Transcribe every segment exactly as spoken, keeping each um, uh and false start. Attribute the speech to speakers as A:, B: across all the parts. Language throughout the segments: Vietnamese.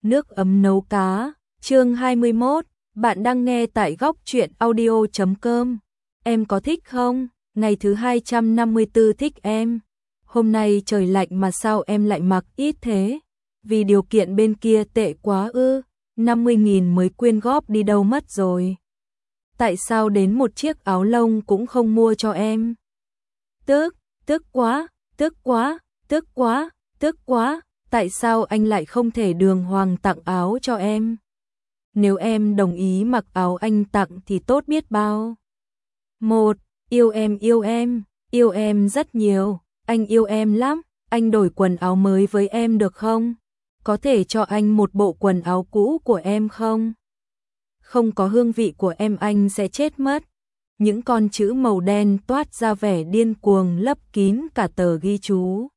A: Nước ấm nấu cá, chương hai mươi mốt, bạn đang nghe tại góc truyện audio chấm com. Em có thích không? Ngày thứ hai trăm năm mươi tư thích em. Hôm nay trời lạnh mà sao em lại mặc ít thế? Vì điều kiện bên kia tệ quá ư, năm mươi nghìn mới quyên góp đi đâu mất rồi. Tại sao đến một chiếc áo lông cũng không mua cho em? Tức, tức quá, tức quá, tức quá, tức quá. Tại sao anh lại không thể đường hoàng tặng áo cho em? Nếu em đồng ý mặc áo anh tặng thì tốt biết bao. Một, yêu em yêu em, yêu em rất nhiều, anh yêu em lắm, anh đổi quần áo mới với em được không? Có thể cho anh một bộ quần áo cũ của em không? Không có hương vị của em anh sẽ chết mất. Những con chữ màu đen toát ra vẻ điên cuồng lấp kín cả tờ ghi chú.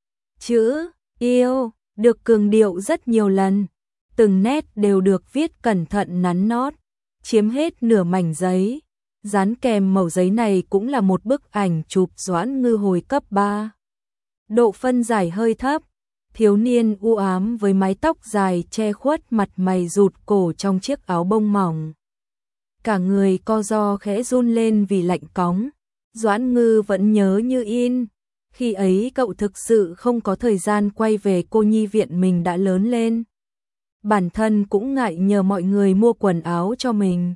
A: Chữ yêu được cường điệu rất nhiều lần, từng nét đều được viết cẩn thận nắn nót, chiếm hết nửa mảnh giấy. Dán kèm mẩu giấy này cũng là một bức ảnh chụp Doãn Ngư hồi cấp ba. Độ phân giải hơi thấp, thiếu niên u ám với mái tóc dài che khuất mặt mày rụt cổ trong chiếc áo bông mỏng. Cả người co ro khẽ run lên vì lạnh cóng. Doãn Ngư vẫn nhớ như in. Khi ấy cậu thực sự không có thời gian quay về cô nhi viện mình đã lớn lên. Bản thân cũng ngại nhờ mọi người mua quần áo cho mình.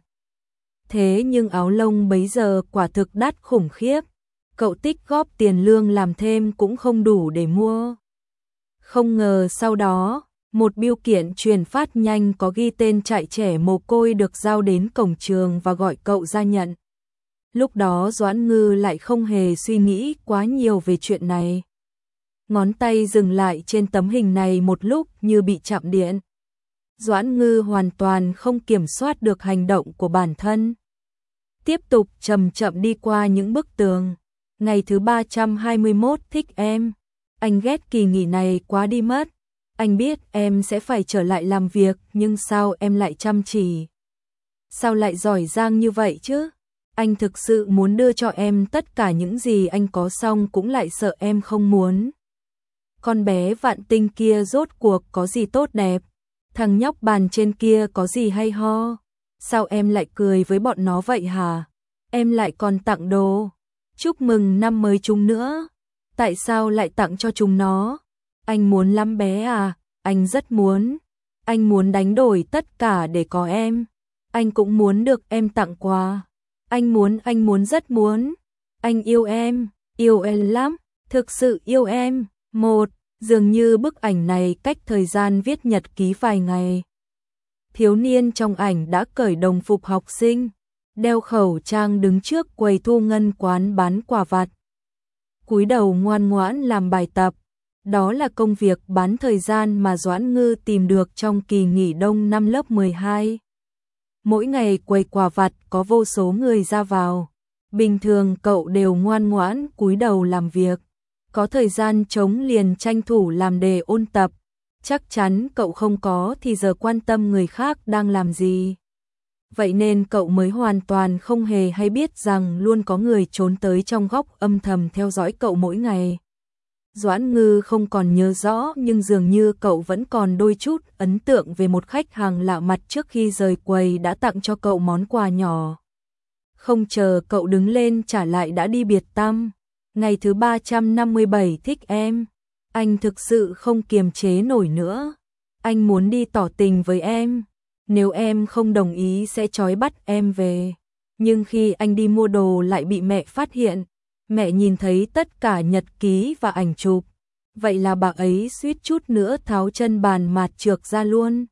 A: Thế nhưng áo lông bấy giờ quả thực đắt khủng khiếp. Cậu tích góp tiền lương làm thêm cũng không đủ để mua. Không ngờ sau đó, một bưu kiện truyền phát nhanh có ghi tên trại trẻ mồ côi được giao đến cổng trường và gọi cậu ra nhận. Lúc đó Doãn Ngư lại không hề suy nghĩ quá nhiều về chuyện này. Ngón tay dừng lại trên tấm hình này một lúc như bị chạm điện. Doãn Ngư hoàn toàn không kiểm soát được hành động của bản thân. Tiếp tục chậm chậm đi qua những bức tường. Ngày thứ ba trăm hai mươi mốt thích em. Anh ghét kỳ nghỉ này quá đi mất. Anh biết em sẽ phải trở lại làm việc, nhưng sao em lại chăm chỉ? Sao lại giỏi giang như vậy chứ? Anh thực sự muốn đưa cho em tất cả những gì anh có, xong cũng lại sợ em không muốn. Con bé Vạn Tinh kia rốt cuộc có gì tốt đẹp? Thằng nhóc bàn trên kia có gì hay ho? Sao em lại cười với bọn nó vậy hả? Em lại còn tặng đồ chúc mừng năm mới chúng nữa. Tại sao lại tặng cho chúng nó? Anh muốn lắm bé à? Anh rất muốn. Anh muốn đánh đổi tất cả để có em. Anh cũng muốn được em tặng quà. Anh muốn, anh muốn rất muốn. Anh yêu em, yêu em lắm, thực sự yêu em. Một, dường như bức ảnh này cách thời gian viết nhật ký vài ngày. Thiếu niên trong ảnh đã cởi đồng phục học sinh, đeo khẩu trang đứng trước quầy thu ngân quán bán quà vặt. Cúi đầu ngoan ngoãn làm bài tập. Đó là công việc bán thời gian mà Doãn Ngư tìm được trong kỳ nghỉ đông năm lớp mười hai. Mỗi ngày quầy quà vặt có vô số người ra vào. Bình thường cậu đều ngoan ngoãn cúi đầu làm việc. Có thời gian trống liền tranh thủ làm đề ôn tập. Chắc chắn cậu không có thì giờ quan tâm người khác đang làm gì. Vậy nên cậu mới hoàn toàn không hề hay biết rằng luôn có người trốn tới trong góc âm thầm theo dõi cậu mỗi ngày. Doãn Ngư không còn nhớ rõ, nhưng dường như cậu vẫn còn đôi chút ấn tượng về một khách hàng lạ mặt trước khi rời quầy đã tặng cho cậu món quà nhỏ. Không chờ cậu đứng lên trả lại đã đi biệt tăm. Ngày thứ ba trăm năm mươi bảy thích em. Anh thực sự không kiềm chế nổi nữa. Anh muốn đi tỏ tình với em. Nếu em không đồng ý sẽ trói bắt em về. Nhưng khi anh đi mua đồ lại bị mẹ phát hiện. Mẹ nhìn thấy tất cả nhật ký và ảnh chụp. Vậy là bà ấy suýt chút nữa tháo chân bàn mạt trượt ra luôn.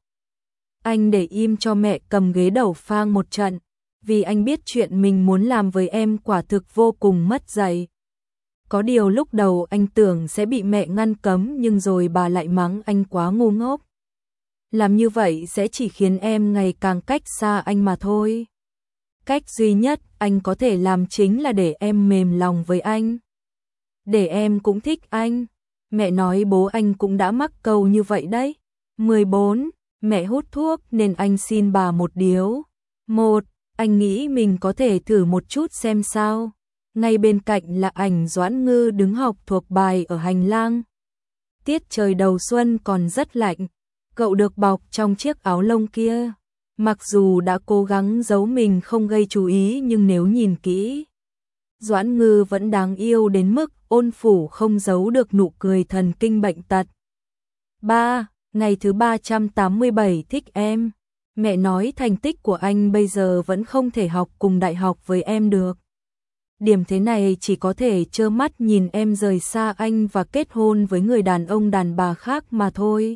A: Anh để im cho mẹ cầm ghế đầu phang một trận. Vì anh biết chuyện mình muốn làm với em quả thực vô cùng mất dạy. Có điều lúc đầu anh tưởng sẽ bị mẹ ngăn cấm, nhưng rồi bà lại mắng anh quá ngu ngốc. Làm như vậy sẽ chỉ khiến em ngày càng cách xa anh mà thôi. Cách duy nhất anh có thể làm chính là để em mềm lòng với anh. Để em cũng thích anh. Mẹ nói bố anh cũng đã mắc câu như vậy đấy. mười bốn. Mẹ hút thuốc nên anh xin bà một điếu. Một, anh nghĩ mình có thể thử một chút xem sao. Ngay bên cạnh là ảnh Doãn Ngư đứng học thuộc bài ở hành lang. Tiết trời đầu xuân còn rất lạnh. Cậu được bọc trong chiếc áo lông kia. Mặc dù đã cố gắng giấu mình không gây chú ý nhưng nếu nhìn kỹ, Doãn Ngư vẫn đáng yêu đến mức Ôn Phủ không giấu được nụ cười thần kinh bệnh tật. ba. Ngày thứ ba trăm tám mươi bảy thích em. Mẹ nói thành tích của anh bây giờ vẫn không thể học cùng đại học với em được. Điểm thế này chỉ có thể trơ mắt nhìn em rời xa anh và kết hôn với người đàn ông đàn bà khác mà thôi.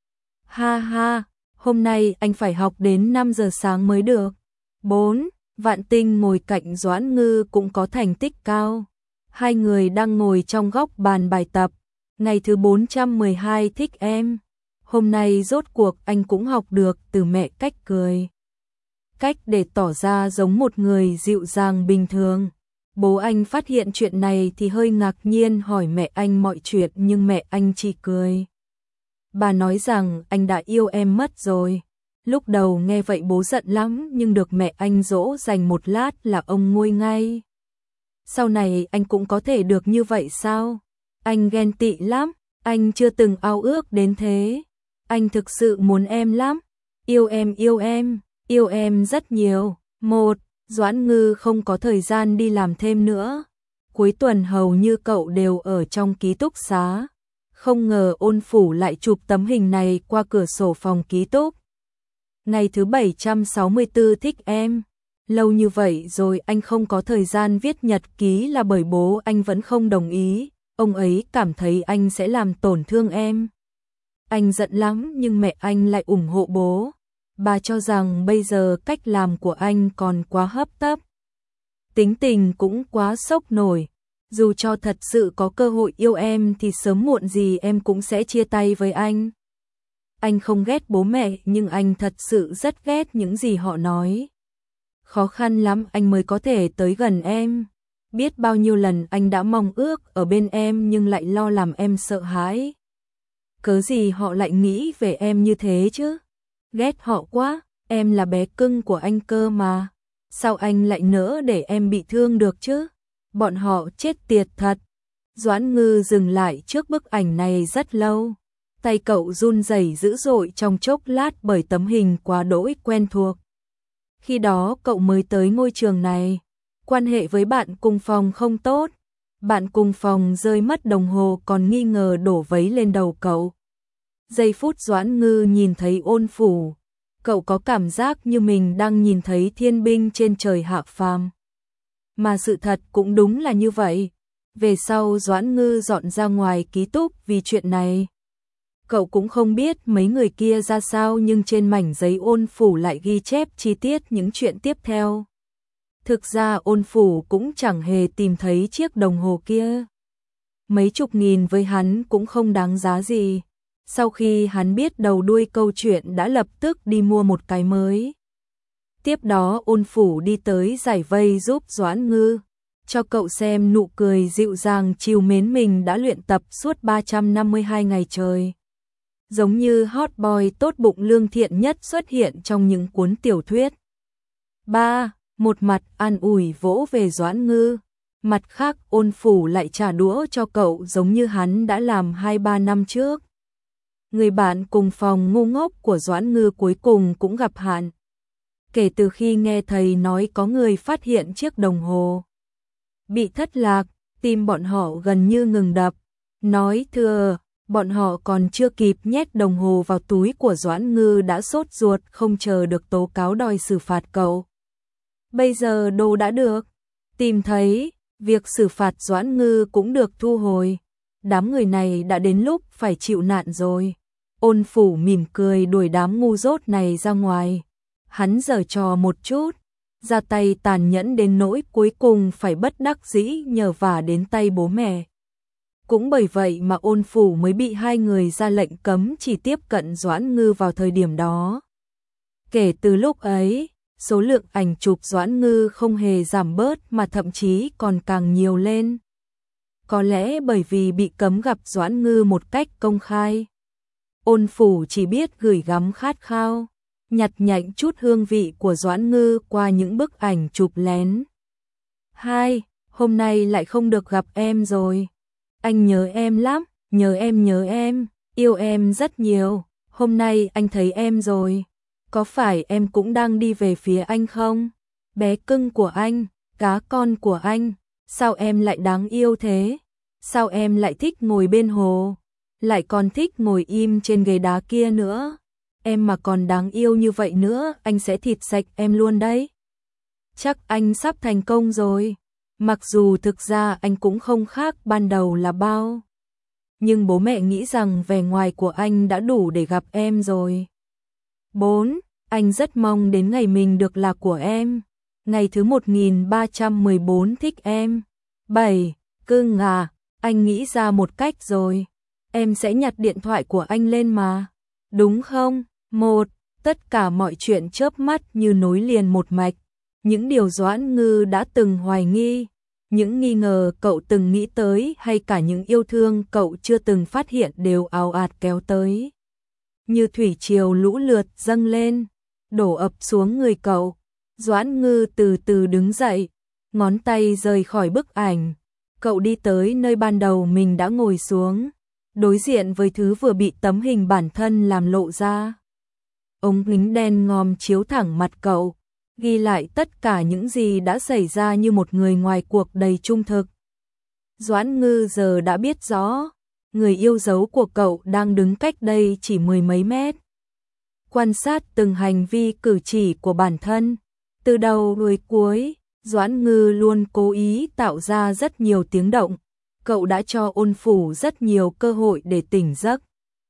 A: Ha ha, hôm nay anh phải học đến năm giờ sáng mới được. bốn. Vạn Tinh ngồi cạnh Doãn Ngư cũng có thành tích cao. Hai người đang ngồi trong góc bàn bài tập. Ngày thứ bốn trăm mười hai thích em. Hôm nay rốt cuộc anh cũng học được từ mẹ cách cười. Cách để tỏ ra giống một người dịu dàng bình thường. Bố anh phát hiện chuyện này thì hơi ngạc nhiên hỏi mẹ anh mọi chuyện nhưng mẹ anh chỉ cười. Bà nói rằng anh đã yêu em mất rồi. Lúc đầu nghe vậy bố giận lắm nhưng được mẹ anh dỗ dành một lát là ông nguôi ngay. Sau này anh cũng có thể được như vậy sao? Anh ghen tị lắm, anh chưa từng ao ước đến thế. Anh thực sự muốn em lắm. Yêu em yêu em, yêu em rất nhiều. Một, Doãn Ngư không có thời gian đi làm thêm nữa. Cuối tuần hầu như cậu đều ở trong ký túc xá. Không ngờ Ôn Phủ lại chụp tấm hình này qua cửa sổ phòng ký túc. Ngày thứ bảy trăm sáu mươi tư thích em. Lâu như vậy rồi anh không có thời gian viết nhật ký là bởi bố anh vẫn không đồng ý. Ông ấy cảm thấy anh sẽ làm tổn thương em. Anh giận lắm nhưng mẹ anh lại ủng hộ bố. Bà cho rằng bây giờ cách làm của anh còn quá hấp tấp. Tính tình cũng quá sốc nổi. Dù cho thật sự có cơ hội yêu em thì sớm muộn gì em cũng sẽ chia tay với anh. Anh không ghét bố mẹ nhưng anh thật sự rất ghét những gì họ nói. Khó khăn lắm anh mới có thể tới gần em. Biết bao nhiêu lần anh đã mong ước ở bên em nhưng lại lo làm em sợ hãi. Cớ gì họ lại nghĩ về em như thế chứ? Ghét họ quá, em là bé cưng của anh cơ mà. Sao anh lại nỡ để em bị thương được chứ? Bọn họ chết tiệt thật. Doãn Ngư dừng lại trước bức ảnh này rất lâu. Tay cậu run rẩy dữ dội trong chốc lát bởi tấm hình quá đỗi quen thuộc. Khi đó cậu mới tới ngôi trường này. Quan hệ với bạn cùng phòng không tốt. Bạn cùng phòng rơi mất đồng hồ còn nghi ngờ đổ vấy lên đầu cậu. Giây phút Doãn Ngư nhìn thấy Ôn Phủ, cậu có cảm giác như mình đang nhìn thấy thiên binh trên trời hạ phàm. Mà sự thật cũng đúng là như vậy. Về sau Doãn Ngư dọn ra ngoài ký túc vì chuyện này. Cậu cũng không biết mấy người kia ra sao nhưng trên mảnh giấy Ôn Phủ lại ghi chép chi tiết những chuyện tiếp theo. Thực ra Ôn Phủ cũng chẳng hề tìm thấy chiếc đồng hồ kia. Mấy chục nghìn với hắn cũng không đáng giá gì. Sau khi hắn biết đầu đuôi câu chuyện đã lập tức đi mua một cái mới. Tiếp đó Ôn Phủ đi tới giải vây giúp Doãn Ngư, cho cậu xem nụ cười dịu dàng trìu mến mình đã luyện tập suốt ba trăm năm mươi hai ngày trời. Giống như hot boy tốt bụng lương thiện nhất xuất hiện trong những cuốn tiểu thuyết. ba. Một mặt an ủi vỗ về Doãn Ngư, mặt khác Ôn Phủ lại trả đũa cho cậu giống như hắn đã làm hai ba năm trước. Người bạn cùng phòng ngu ngốc của Doãn Ngư cuối cùng cũng gặp hạn. Kể từ khi nghe thầy nói có người phát hiện chiếc đồng hồ bị thất lạc, tim bọn họ gần như ngừng đập. Nói thưa, bọn họ còn chưa kịp nhét đồng hồ vào túi của Doãn Ngư đã sốt ruột không chờ được tố cáo đòi xử phạt cậu. Bây giờ đồ đã được tìm thấy, việc xử phạt Doãn Ngư cũng được thu hồi. Đám người này đã đến lúc phải chịu nạn rồi. Ôn Phủ mỉm cười đuổi đám ngu dốt này ra ngoài. Hắn giở trò một chút, ra tay tàn nhẫn đến nỗi cuối cùng phải bất đắc dĩ nhờ vả đến tay bố mẹ. Cũng bởi vậy mà Ôn Phủ mới bị hai người ra lệnh cấm chỉ tiếp cận Doãn Ngư vào thời điểm đó. Kể từ lúc ấy, số lượng ảnh chụp Doãn Ngư không hề giảm bớt mà thậm chí còn càng nhiều lên. Có lẽ bởi vì bị cấm gặp Doãn Ngư một cách công khai. Ôn Phủ chỉ biết gửi gắm khát khao, nhặt nhạnh chút hương vị của Doãn Ngư qua những bức ảnh chụp lén. Hai, hôm nay lại không được gặp em rồi. Anh nhớ em lắm, nhớ em nhớ em, yêu em rất nhiều. hôm nay anh thấy em rồi, có phải em cũng đang đi về phía anh không? Bé cưng của anh, cá con của anh, sao em lại đáng yêu thế? Sao em lại thích ngồi bên hồ, lại còn thích ngồi im trên ghế đá kia nữa? Em mà còn đáng yêu như vậy nữa, anh sẽ thịt sạch em luôn đấy. Chắc anh sắp thành công rồi. Mặc dù thực ra anh cũng không khác ban đầu là bao. Nhưng bố mẹ nghĩ rằng vẻ ngoài của anh đã đủ để gặp em rồi. bốn. Anh rất mong đến ngày mình được là của em. Ngày thứ một nghìn ba trăm mười bốn thích em. bảy. Cưng à, anh nghĩ ra một cách rồi. Em sẽ nhặt điện thoại của anh lên mà. Đúng không? một. Tất cả mọi chuyện chớp mắt như nối liền một mạch. Những điều Doãn Ngư đã từng hoài nghi, những nghi ngờ cậu từng nghĩ tới hay cả những yêu thương cậu chưa từng phát hiện đều ào ạt kéo tới. Như thủy triều lũ lượt dâng lên, đổ ập xuống người cậu. Doãn Ngư từ từ đứng dậy, ngón tay rời khỏi bức ảnh. Cậu đi tới nơi ban đầu mình đã ngồi xuống, đối diện với thứ vừa bị tấm hình bản thân làm lộ ra. Ống kính đen ngòm chiếu thẳng mặt cậu, ghi lại tất cả những gì đã xảy ra như một người ngoài cuộc đầy trung thực. Doãn Ngư giờ đã biết rõ, người yêu dấu của cậu đang đứng cách đây chỉ mười mấy mét. Quan sát từng hành vi cử chỉ của bản thân, từ đầu đuôi cuối, Doãn Ngư luôn cố ý tạo ra rất nhiều tiếng động. Cậu đã cho Ôn Phủ rất nhiều cơ hội để tỉnh giấc.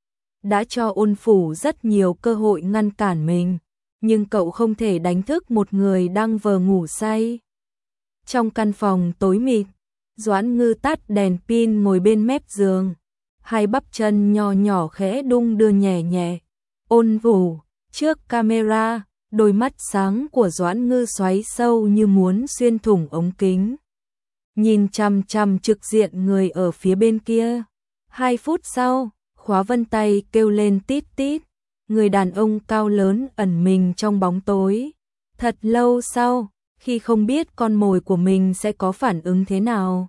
A: Đã cho Ôn Phủ rất nhiều cơ hội ngăn cản mình. Nhưng cậu không thể đánh thức một người đang vờ ngủ say. Trong căn phòng tối mịt, Doãn Ngư tắt đèn pin ngồi bên mép giường. Hai bắp chân nhỏ nhỏ khẽ đung đưa nhẹ nhẹ. Ôn Phủ, trước camera, đôi mắt sáng của Doãn Ngư xoáy sâu như muốn xuyên thủng ống kính. Nhìn chằm chằm trực diện người ở phía bên kia. Hai phút sau, khóa vân tay kêu lên tít tít. Người đàn ông cao lớn ẩn mình trong bóng tối. Thật lâu sau, khi không biết con mồi của mình sẽ có phản ứng thế nào,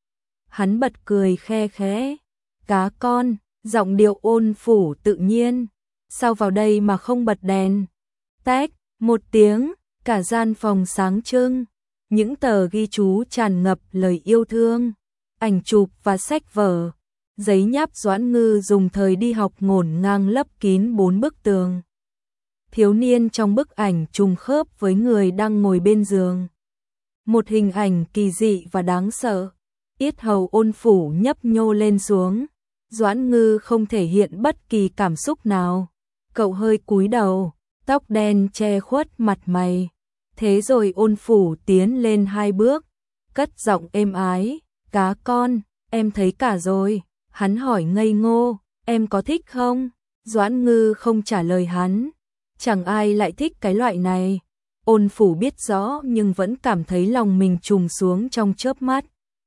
A: hắn bật cười khe khẽ. Cá con, giọng điệu Ôn Phủ tự nhiên. Sao vào đây mà không bật đèn? Tách, một tiếng, cả gian phòng sáng trưng. Những tờ ghi chú tràn ngập lời yêu thương, ảnh chụp và sách vở. Giấy nháp Doãn Ngư dùng thời đi học ngổn ngang lấp kín bốn bức tường. Thiếu niên trong bức ảnh trùng khớp với người đang ngồi bên giường. Một hình ảnh kỳ dị và đáng sợ. Yết hầu Ôn Phủ nhấp nhô lên xuống. Doãn Ngư không thể hiện bất kỳ cảm xúc nào. Cậu hơi cúi đầu, tóc đen che khuất mặt mày. Thế rồi Ôn Phủ tiến lên hai bước, cất giọng êm ái. Cá con, em thấy cả rồi. Hắn hỏi ngây ngô, em có thích không? Doãn Ngư không trả lời hắn. Chẳng ai lại thích cái loại này. Ôn Phủ biết rõ nhưng vẫn cảm thấy lòng mình trùng xuống trong chớp mắt.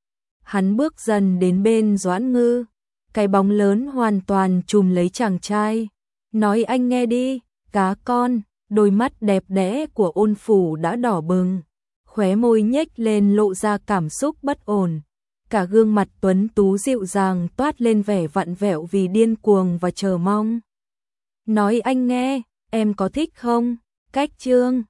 A: Hắn bước dần đến bên Doãn Ngư. Cái bóng lớn hoàn toàn trùm lấy chàng trai. Nói anh nghe đi, cá con. Đôi mắt đẹp đẽ của Ôn Phủ đã đỏ bừng. Khóe môi nhếch lên lộ ra cảm xúc bất ổn. Cả gương mặt tuấn tú dịu dàng toát lên vẻ vặn vẹo vì điên cuồng và chờ mong. Nói anh nghe, em có thích không? Cách chương